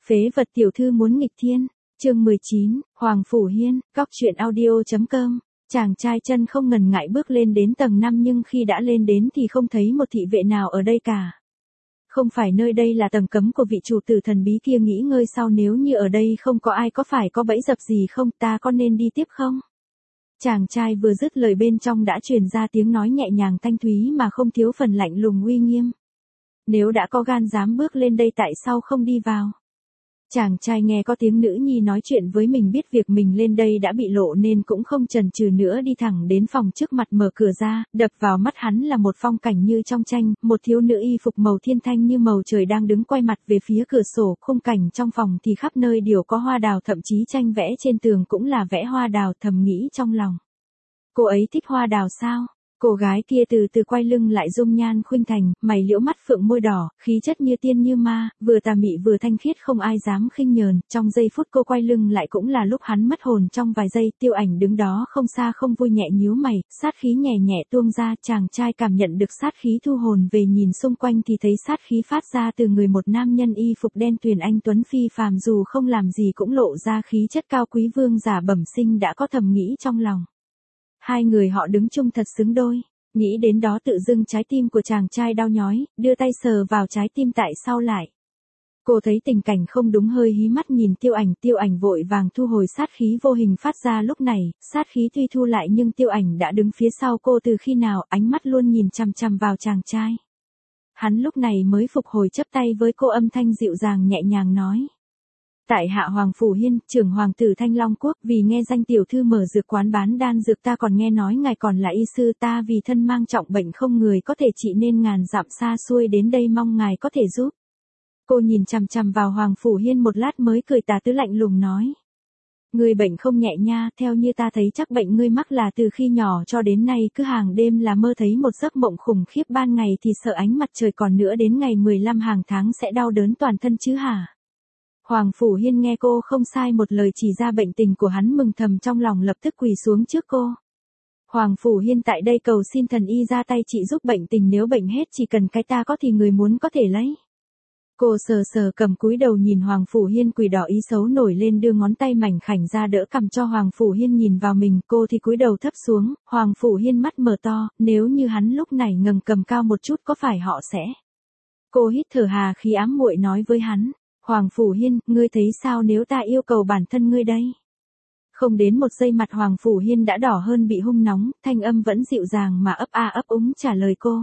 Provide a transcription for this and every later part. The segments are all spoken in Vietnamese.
Phế vật tiểu thư muốn nghịch thiên. Chương 19, Hoàng Phủ Hiên, Cóc truyện audio.com. Chàng trai chân không ngần ngại bước lên đến tầng 5 nhưng khi đã lên đến thì không thấy một thị vệ nào ở đây cả. Không phải nơi đây là tầng cấm của vị chủ tử thần bí kia nghĩ ngơi sao, nếu như ở đây không có ai có phải có bẫy dập gì không, ta có nên đi tiếp không? Chàng trai vừa dứt lời bên trong đã truyền ra tiếng nói nhẹ nhàng thanh thúy mà không thiếu phần lạnh lùng uy nghiêm. Nếu đã có gan dám bước lên đây tại sao không đi vào? Chàng trai nghe có tiếng nữ nhi nói chuyện với mình biết việc mình lên đây đã bị lộ nên cũng không chần chừ nữa đi thẳng đến phòng trước mặt mở cửa ra, đập vào mắt hắn là một phong cảnh như trong tranh, một thiếu nữ y phục màu thiên thanh như màu trời đang đứng quay mặt về phía cửa sổ, khung cảnh trong phòng thì khắp nơi đều có hoa đào, thậm chí tranh vẽ trên tường cũng là vẽ hoa đào, thầm nghĩ trong lòng. Cô ấy thích hoa đào sao? Cô gái kia từ từ quay lưng lại, dung nhan khuynh thành, mày liễu mắt phượng môi đỏ, khí chất như tiên như ma, vừa tà mị vừa thanh khiết không ai dám khinh nhờn. Trong giây phút cô quay lưng lại cũng là lúc hắn mất hồn trong vài giây. Tiêu Ảnh đứng đó không xa không vui nhẹ nhíu mày, sát khí nhẹ nhẹ tuôn ra. Chàng trai cảm nhận được sát khí thu hồn về, nhìn xung quanh thì thấy sát khí phát ra từ người một nam nhân y phục đen tuyền anh tuấn phi phàm, dù không làm gì cũng lộ ra khí chất cao quý vương giả bẩm sinh, đã có thầm nghĩ trong lòng. Hai người họ đứng chung thật xứng đôi. Nghĩ đến đó tự dưng trái tim của chàng trai đau nhói, đưa tay sờ vào trái tim tại sau lại. Cô thấy tình cảnh không đúng, hơi hí mắt nhìn Tiêu Ảnh vội vàng thu hồi sát khí vô hình phát ra lúc này, sát khí tuy thu lại nhưng Tiêu Ảnh đã đứng phía sau cô từ khi nào, ánh mắt luôn nhìn chằm chằm vào chàng trai. Hắn lúc này mới phục hồi, chắp tay với cô, âm thanh dịu dàng nhẹ nhàng nói. Tại hạ Hoàng Phủ Hiên, trưởng hoàng tử Thanh Long Quốc, vì nghe danh tiểu thư mở dược quán bán đan dược, ta còn nghe nói ngài còn là y sư, ta vì thân mang trọng bệnh không người có thể trị nên ngàn dặm xa xuôi đến đây mong ngài có thể giúp. Cô nhìn chằm chằm vào Hoàng Phủ Hiên một lát mới cười tà tứ lạnh lùng nói. Ngươi bệnh không nhẹ nha, theo như ta thấy chắc bệnh ngươi mắc là từ khi nhỏ cho đến nay cứ hàng đêm là mơ thấy một giấc mộng khủng khiếp, ban ngày thì sợ ánh mặt trời, còn nữa đến ngày 15 hàng tháng sẽ đau đớn toàn thân chứ hả? Hoàng Phủ Hiên nghe cô không sai một lời chỉ ra bệnh tình của hắn, mừng thầm trong lòng, lập tức quỳ xuống trước cô. Hoàng Phủ Hiên, tại đây cầu xin thần y ra tay trị giúp bệnh tình, nếu bệnh hết chỉ cần cái ta có thì người muốn có thể lấy. Cô sờ sờ cầm cúi đầu nhìn Hoàng Phủ Hiên quỳ đỏ, ý xấu nổi lên, đưa ngón tay mảnh khảnh ra đỡ cằm cho Hoàng Phủ Hiên nhìn vào mình, cô thì cúi đầu thấp xuống. Hoàng Phủ Hiên mắt mở to, nếu như hắn lúc này ngẩng cầm cao một chút có phải họ sẽ. Cô hít thở hà khí ám muội nói với hắn. Hoàng Phủ Hiên, ngươi thấy sao nếu ta yêu cầu bản thân ngươi đây? Không đến một giây mặt Hoàng Phủ Hiên đã đỏ hơn bị hung nóng, thanh âm vẫn dịu dàng mà ấp a ấp úng trả lời cô.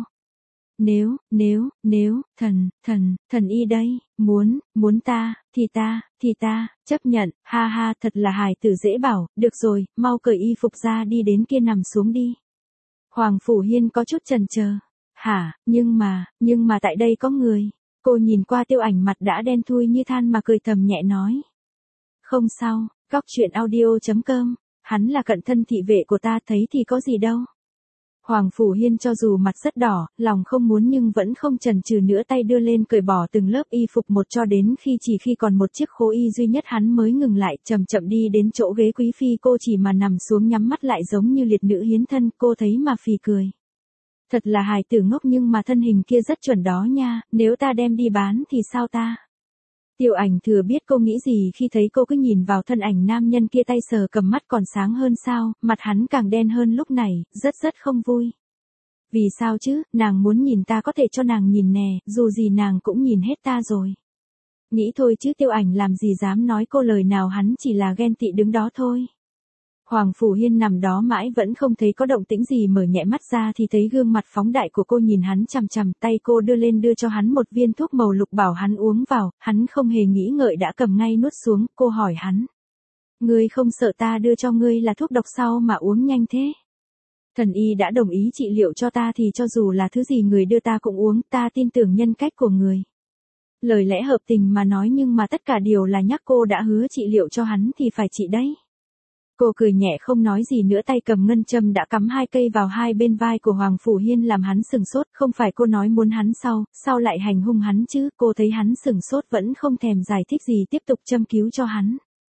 Nếu, thần y đây, muốn ta, thì ta, chấp nhận, ha ha, thật là hài tử dễ bảo, được rồi, mau cởi y phục ra đi, đến kia nằm xuống đi. Hoàng Phủ Hiên có chút chần chờ. Hả, nhưng mà tại đây có người. Cô nhìn qua Tiêu Ảnh mặt đã đen thui như than mà cười thầm nhẹ nói. Không sao, Cóc truyện audio.com, hắn là cận thân thị vệ của ta, thấy thì có gì đâu. Hoàng Phủ Hiên cho dù mặt rất đỏ, lòng không muốn nhưng vẫn không chần chừ nữa, tay đưa lên cởi bỏ từng lớp y phục một cho đến chỉ khi còn một chiếc khố y duy nhất hắn mới ngừng lại, chậm chậm đi đến chỗ ghế quý phi, cô chỉ mà nằm xuống nhắm mắt lại giống như liệt nữ hiến thân, cô thấy mà phì cười. Thật là hài tử ngốc, nhưng mà thân hình kia rất chuẩn đó nha, nếu ta đem đi bán thì sao ta? Tiêu Ảnh thừa biết cô nghĩ gì khi thấy cô cứ nhìn vào thân ảnh nam nhân kia, tay sờ cầm mắt còn sáng hơn sao, mặt hắn càng đen hơn lúc này, rất không vui. Vì sao chứ, nàng muốn nhìn ta có thể cho nàng nhìn nè, dù gì nàng cũng nhìn hết ta rồi. Nghĩ thôi chứ Tiêu Ảnh làm gì dám nói cô lời nào, hắn chỉ là ghen tị đứng đó thôi. Hoàng Phủ Hiên nằm đó mãi vẫn không thấy có động tĩnh gì, mở nhẹ mắt ra thì thấy gương mặt phóng đại của cô nhìn hắn chằm chằm, tay cô đưa lên đưa cho hắn một viên thuốc màu lục bảo hắn uống vào, hắn không hề nghĩ ngợi đã cầm ngay nuốt xuống. Cô hỏi hắn. Ngươi không sợ ta đưa cho ngươi là thuốc độc sao mà uống nhanh thế? Thần y đã đồng ý trị liệu cho ta thì cho dù là thứ gì người đưa ta cũng uống, ta tin tưởng nhân cách của người. Lời lẽ hợp tình mà nói nhưng mà tất cả đều là nhắc cô đã hứa trị liệu cho hắn thì phải trị đấy. Cô cười nhẹ không nói gì nữa, tay cầm ngân châm đã cắm 2 cây vào hai bên vai của Hoàng Phủ Hiên làm hắn sừng sốt, không phải cô nói muốn hắn sao lại hành hung hắn chứ, cô thấy hắn sừng sốt vẫn không thèm giải thích gì, tiếp tục châm cứu cho hắn.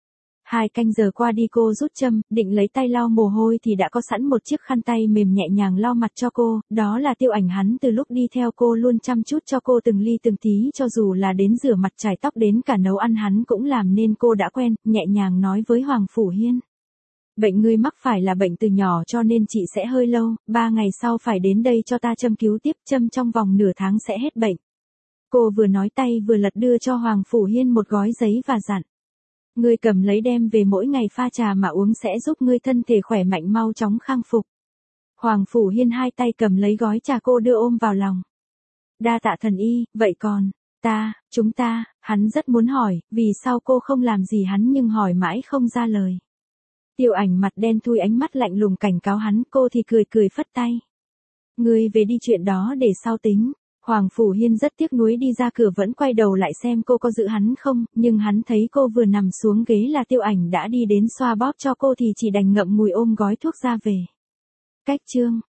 2 canh giờ qua đi cô rút châm, định lấy tay lau mồ hôi thì đã có sẵn một chiếc khăn tay mềm nhẹ nhàng lau mặt cho cô, đó là Tiêu Ảnh, hắn từ lúc đi theo cô luôn chăm chút cho cô từng ly từng tí, cho dù là đến rửa mặt chải tóc đến cả nấu ăn hắn cũng làm nên cô đã quen, nhẹ nhàng nói với Hoàng Phủ Hiên. Bệnh ngươi mắc phải là bệnh từ nhỏ cho nên chị sẽ hơi lâu, 3 ngày sau phải đến đây cho ta châm cứu tiếp, châm trong vòng nửa tháng sẽ hết bệnh. Cô vừa nói tay vừa lật đưa cho Hoàng Phủ Hiên một gói giấy và dặn. Ngươi cầm lấy đem về mỗi ngày pha trà mà uống sẽ giúp ngươi thân thể khỏe mạnh mau chóng khang phục. Hoàng Phủ Hiên hai tay cầm lấy gói trà cô đưa ôm vào lòng. Đa tạ thần y, vậy còn, chúng ta, hắn rất muốn hỏi, vì sao cô không làm gì hắn nhưng hỏi mãi không ra lời. Tiêu Ảnh mặt đen thui ánh mắt lạnh lùng cảnh cáo hắn, cô thì cười cười phất tay. Ngươi về đi, chuyện đó để sau tính. Hoàng Phủ Hiên rất tiếc nuối đi ra cửa vẫn quay đầu lại xem cô có giữ hắn không, nhưng hắn thấy cô vừa nằm xuống ghế là Tiêu Ảnh đã đi đến xoa bóp cho cô thì chỉ đành ngậm ngùi ôm gói thuốc ra về. Cách chương